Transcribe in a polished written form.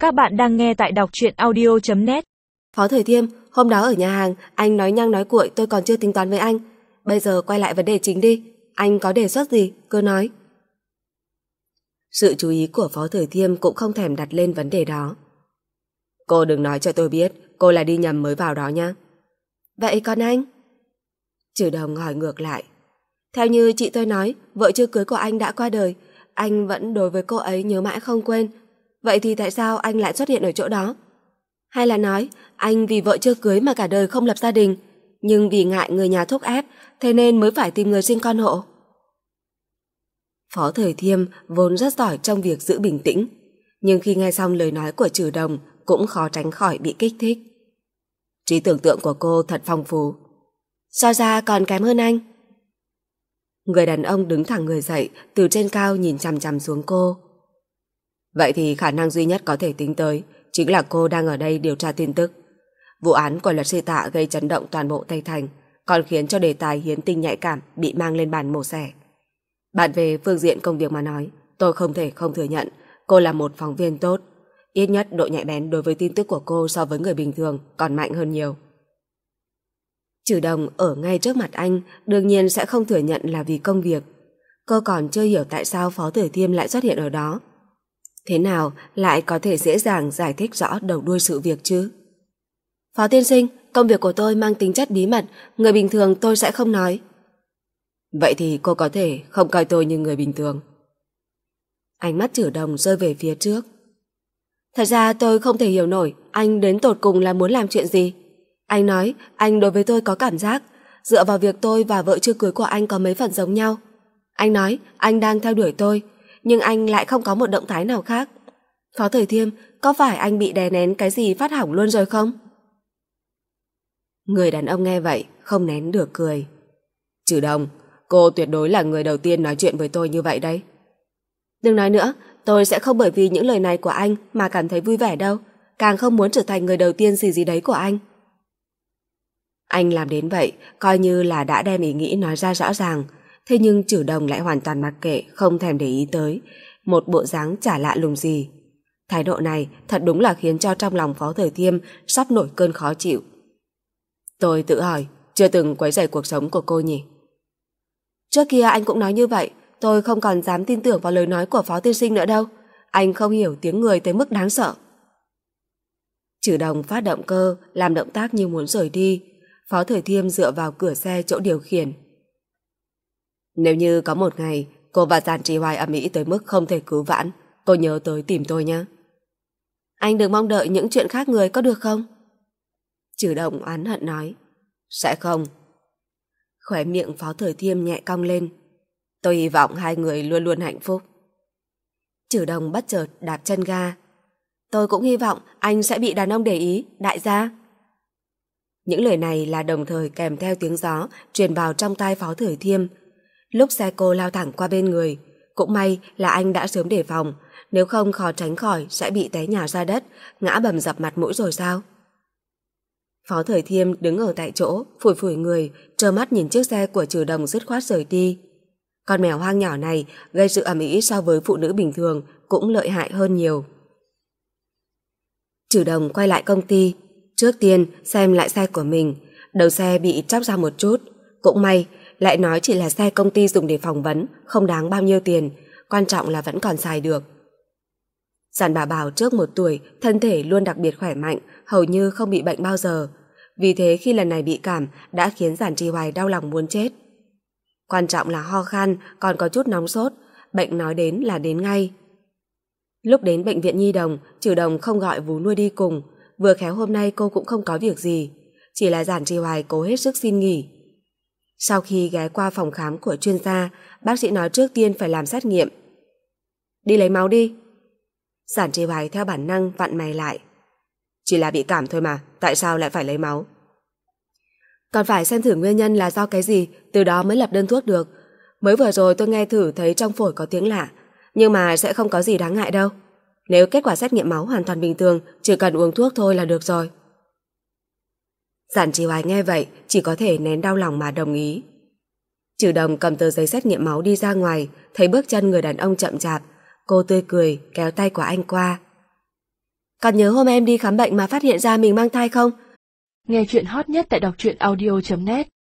Các bạn đang nghe tại đọc truyện audio.net. Phó Thời Thiêm, hôm đó ở nhà hàng, anh nói nhăng nói cuội tôi còn chưa tính toán với anh. Bây giờ quay lại vấn đề chính đi. Anh có đề xuất gì? Cứ nói. Sự chú ý của Phó Thời Thiêm cũng không thèm đặt lên vấn đề đó. Cô đừng nói cho tôi biết cô là đi nhầm mới vào đó nhá. Vậy còn anh? Trừ Đồng hỏi ngược lại. Theo như chị tôi nói, vợ chưa cưới của anh đã qua đời. Anh vẫn đối với cô ấy nhớ mãi không quên. Vậy thì tại sao anh lại xuất hiện ở chỗ đó? Hay là nói anh vì vợ chưa cưới mà cả đời không lập gia đình, nhưng vì ngại người nhà thúc ép, thế nên mới phải tìm người sinh con hộ? Phó Thời Thiêm vốn rất giỏi trong việc giữ bình tĩnh, nhưng khi nghe xong lời nói của Trừ Đồng cũng khó tránh khỏi bị kích thích. Trí tưởng tượng của cô thật phong phú. So ra còn kém hơn anh. Người đàn ông đứng thẳng người dậy, từ trên cao nhìn chằm chằm xuống cô. Vậy thì khả năng duy nhất có thể tính tới chính là cô đang ở đây điều tra tin tức. Vụ án của luật sư Tạ gây chấn động toàn bộ Tây Thành, còn khiến cho đề tài hiến tinh nhạy cảm bị mang lên bàn mổ xẻ. Bạn về phương diện công việc mà nói, tôi không thể không thừa nhận cô là một phóng viên tốt. Ít nhất độ nhạy bén đối với tin tức của cô so với người bình thường còn mạnh hơn nhiều. Trừ Đồng ở ngay trước mặt anh đương nhiên sẽ không thừa nhận là vì công việc. Cô còn chưa hiểu tại sao Phó Thời Thiêm lại xuất hiện ở đó. Thế nào lại có thể dễ dàng giải thích rõ đầu đuôi sự việc chứ? Phó tiên sinh, công việc của tôi mang tính chất bí mật, người bình thường tôi sẽ không nói. Vậy thì cô có thể không coi tôi như người bình thường. Ánh mắt Trừ Đồng rơi về phía trước. Thật ra tôi không thể hiểu nổi anh đến tột cùng là muốn làm chuyện gì. Anh nói anh đối với tôi có cảm giác, dựa vào việc tôi và vợ chưa cưới của anh có mấy phần giống nhau. Anh nói anh đang theo đuổi tôi, nhưng anh lại không có một động thái nào khác. Phó Thời Thiêm, có phải anh bị đè nén cái gì phát hỏng luôn rồi không? Người đàn ông nghe vậy không nén được cười. Trừ Đồng, cô tuyệt đối là người đầu tiên nói chuyện với tôi như vậy đấy. Đừng nói nữa, tôi sẽ không bởi vì những lời này của anh mà cảm thấy vui vẻ đâu, càng không muốn trở thành người đầu tiên gì đấy của anh. Anh làm đến vậy coi như là đã đem ý nghĩ nói ra rõ ràng, thế nhưng Trừ Đồng lại hoàn toàn mặc kệ, không thèm để ý tới, một bộ dáng chả lạ lùng gì. Thái độ này thật đúng là khiến cho trong lòng Phó Thời Thiêm sắp nổi cơn khó chịu. Tôi tự hỏi, chưa từng quấy rầy cuộc sống của cô nhỉ? Trước kia anh cũng nói như vậy, tôi không còn dám tin tưởng vào lời nói của Phó tiên sinh nữa đâu. Anh không hiểu tiếng người tới mức đáng sợ. Trừ Đồng phát động cơ, làm động tác như muốn rời đi. Phó Thời Thiêm dựa vào cửa xe chỗ điều khiển. Nếu như có một ngày cô và Giản Trì Hoài ầm ĩ tới mức không thể cứu vãn, cô nhớ tới tìm tôi nhé. Anh đừng mong đợi những chuyện khác người có được không? Trừ Đồng oán hận nói. Sẽ không. Khóe miệng Phó Thời Thiêm nhẹ cong lên. Tôi hy vọng hai người luôn luôn hạnh phúc. Trừ Đồng bất chợt đạp chân ga. Tôi cũng hy vọng anh sẽ bị đàn ông để ý, đại gia. Những lời này là đồng thời kèm theo tiếng gió truyền vào trong tai Phó Thời Thiêm. Lúc xe cô lao thẳng qua bên người, cũng may là anh đã sớm đề phòng, nếu không khó tránh khỏi sẽ bị té nhào ra đất, ngã bầm dập mặt mũi rồi sao? Phó Thời Thiêm đứng ở tại chỗ, phủi phủi người, trơ mắt nhìn chiếc xe của Trừ Đồng dứt khoát rời đi. Con mèo hoang nhỏ này gây sự ầm ĩ so với phụ nữ bình thường cũng lợi hại hơn nhiều. Trừ Đồng quay lại công ty, trước tiên xem lại xe của mình, đầu xe bị chóc ra một chút, cũng may lại nói chỉ là xe công ty dùng để phỏng vấn, không đáng bao nhiêu tiền, quan trọng là vẫn còn xài được. Giản Bảo Bảo trước 1 tuổi, thân thể luôn đặc biệt khỏe mạnh, hầu như không bị bệnh bao giờ. Vì thế khi lần này bị cảm đã khiến Giản Trì Hoài đau lòng muốn chết. Quan trọng là ho khan, còn có chút nóng sốt, bệnh nói đến là đến ngay. Lúc đến bệnh viện Nhi Đồng, Trừ Đồng không gọi vú nuôi đi cùng, vừa khéo hôm nay cô cũng không có việc gì, chỉ là Giản Trì Hoài cố hết sức xin nghỉ. Sau khi ghé qua phòng khám của chuyên gia, bác sĩ nói trước tiên phải làm xét nghiệm. Đi lấy máu đi. Giản Trì Hoài theo bản năng vặn mày lại. Chỉ là bị cảm thôi mà, tại sao lại phải lấy máu? Còn phải xem thử nguyên nhân là do cái gì, từ đó mới lập đơn thuốc được. Mới vừa rồi tôi nghe thử thấy trong phổi có tiếng lạ, nhưng mà sẽ không có gì đáng ngại đâu. Nếu kết quả xét nghiệm máu hoàn toàn bình thường, chỉ cần uống thuốc thôi là được rồi. Giản Trì Hoài nghe vậy chỉ có thể nén đau lòng mà đồng ý. Trừ Đồng cầm tờ giấy xét nghiệm máu đi ra ngoài, thấy bước chân người đàn ông chậm chạp, cô tươi cười kéo tay của anh qua. Còn nhớ hôm em đi khám bệnh mà phát hiện ra mình mang thai không? Nghe chuyện hot nhất tại đọc truyện audio.net